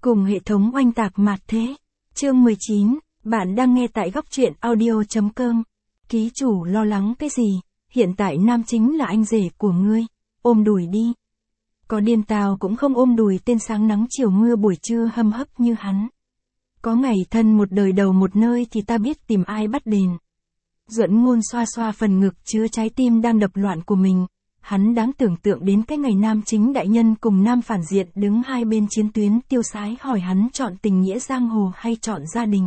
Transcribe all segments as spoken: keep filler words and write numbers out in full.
cùng hệ thống oanh tạc mạt thế. Chương mười chín, bạn đang nghe tại góc truyện audio.com. Ký chủ lo lắng cái gì, hiện tại nam chính là anh rể của ngươi, ôm đùi đi. Có điên tao cũng không ôm đùi tên sáng nắng chiều mưa buổi trưa hâm hấp như hắn. Có ngày thân một đời đầu một nơi thì ta biết tìm ai bắt đền. Duẫn Ngôn xoa xoa phần ngực chứa trái tim đang đập loạn của mình. Hắn đáng tưởng tượng đến cái ngày nam chính đại nhân cùng nam phản diện đứng hai bên chiến tuyến tiêu sái hỏi hắn chọn tình nghĩa giang hồ hay chọn gia đình.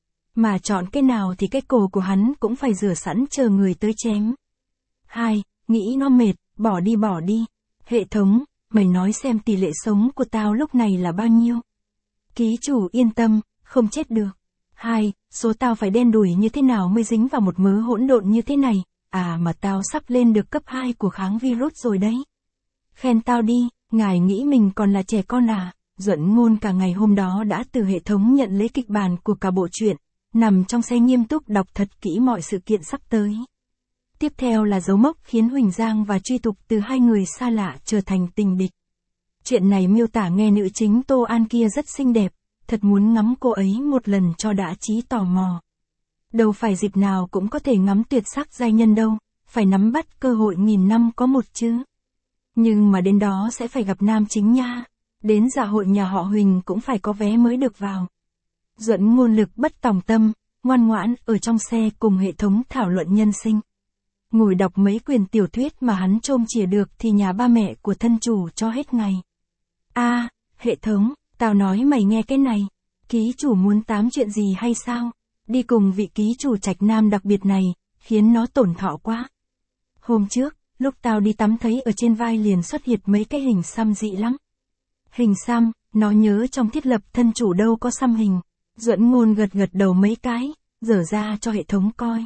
Mà chọn cái nào thì cái cổ của hắn cũng phải rửa sẵn chờ người tới chém. Hai, nghĩ nó mệt, bỏ đi bỏ đi. Hệ thống, mày nói xem tỷ lệ sống của tao lúc này là bao nhiêu? Ký chủ yên tâm, không chết được. Hai, số tao phải đen đủi như thế nào mới dính vào một mớ hỗn độn như thế này? À mà tao sắp lên được cấp hai của kháng virus rồi đấy. Khen tao đi, ngài nghĩ mình còn là trẻ con à? Duẫn Ngôn cả ngày hôm đó đã từ hệ thống nhận lấy kịch bản của cả bộ truyện, nằm trong xe nghiêm túc đọc thật kỹ mọi sự kiện sắp tới. Tiếp theo là dấu mốc khiến Huỳnh Giang và Truy Tục từ hai người xa lạ trở thành tình địch. Chuyện này miêu tả nghe nữ chính Tô An kia rất xinh đẹp, thật muốn ngắm cô ấy một lần cho đã trí tò mò. Đâu phải dịp nào cũng có thể ngắm tuyệt sắc giai nhân đâu, phải nắm bắt cơ hội nghìn năm có một chứ. Nhưng mà đến đó sẽ phải gặp nam chính nha, đến dạ hội nhà họ Huỳnh cũng phải có vé mới được vào. Duẫn Ngôn lực bất tòng tâm, ngoan ngoãn ở trong xe cùng hệ thống thảo luận nhân sinh. Ngồi đọc mấy quyển tiểu thuyết mà hắn trôm chìa được thì nhà ba mẹ của thân chủ cho hết ngày. A, à, hệ thống, tao nói mày nghe cái này, ký chủ muốn tám chuyện gì hay sao? Đi cùng vị ký chủ trạch nam đặc biệt này, khiến nó tổn thọ quá. Hôm trước, lúc tao đi tắm thấy ở trên vai liền xuất hiện mấy cái hình xăm dị lắm. Hình xăm, nó nhớ trong thiết lập thân chủ đâu có xăm hình. Duẫn Ngôn gật gật đầu mấy cái, dở ra cho hệ thống coi.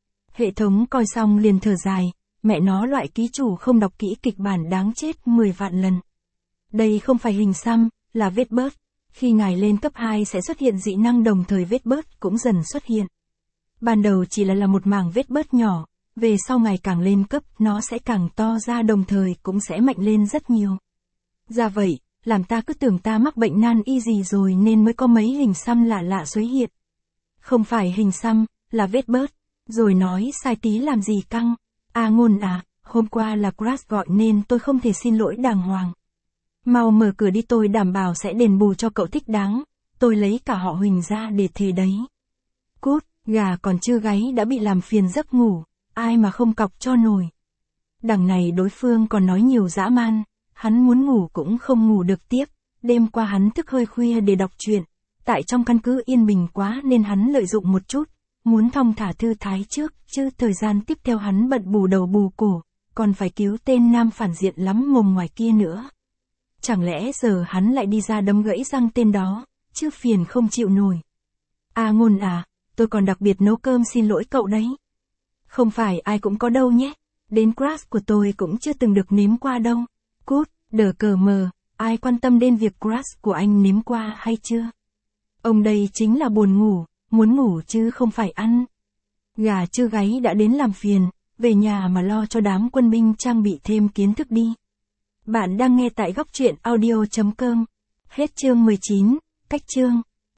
Hệ thống coi xong liền thở dài, mẹ nó loại ký chủ không đọc kỹ kịch bản đáng chết mười vạn lần. Đây không phải hình xăm, là vết bớt. Khi ngài lên cấp hai sẽ xuất hiện dị năng đồng thời vết bớt cũng dần xuất hiện. Ban đầu chỉ là là một mảng vết bớt nhỏ, về sau ngày càng lên cấp nó sẽ càng to ra đồng thời cũng sẽ mạnh lên rất nhiều. Ra vậy, làm ta cứ tưởng ta mắc bệnh nan y gì rồi nên mới có mấy hình xăm lạ lạ xuất hiện. Không phải hình xăm, là vết bớt. Rồi nói sai tí làm gì căng. A à, Ngôn à, hôm qua là Crash gọi nên tôi không thể xin lỗi đàng hoàng. Mau mở cửa đi, tôi đảm bảo sẽ đền bù cho cậu thích đáng. Tôi lấy cả họ Huỳnh ra để thề đấy. Cút, gà còn chưa gáy đã bị làm phiền giấc ngủ, ai mà không cọc cho nổi. Đằng này đối phương còn nói nhiều dã man, hắn muốn ngủ cũng không ngủ được tiếp. Đêm qua hắn thức hơi khuya để đọc truyện, tại trong căn cứ yên bình quá nên hắn lợi dụng một chút, muốn thong thả thư thái trước, chứ thời gian tiếp theo hắn bận bù đầu bù cổ, còn phải cứu tên nam phản diện lắm mồm ngoài kia nữa. Chẳng lẽ giờ hắn lại đi ra đấm gãy răng tên đó, chứ phiền không chịu nổi. A à, Ngôn à, tôi còn đặc biệt nấu cơm xin lỗi cậu đấy. Không phải ai cũng có đâu nhé, đến crush của tôi cũng chưa từng được nếm qua đâu. Cút, đờ cờ mờ, ai quan tâm đến việc crush của anh nếm qua hay chưa? Ông đây chính là buồn ngủ, muốn ngủ chứ không phải ăn. Gà chưa gáy đã đến làm phiền, về nhà mà lo cho đám quân binh trang bị thêm kiến thức đi. Bạn đang nghe tại góc truyện audio.com. Hết chương mười chín, cách chương.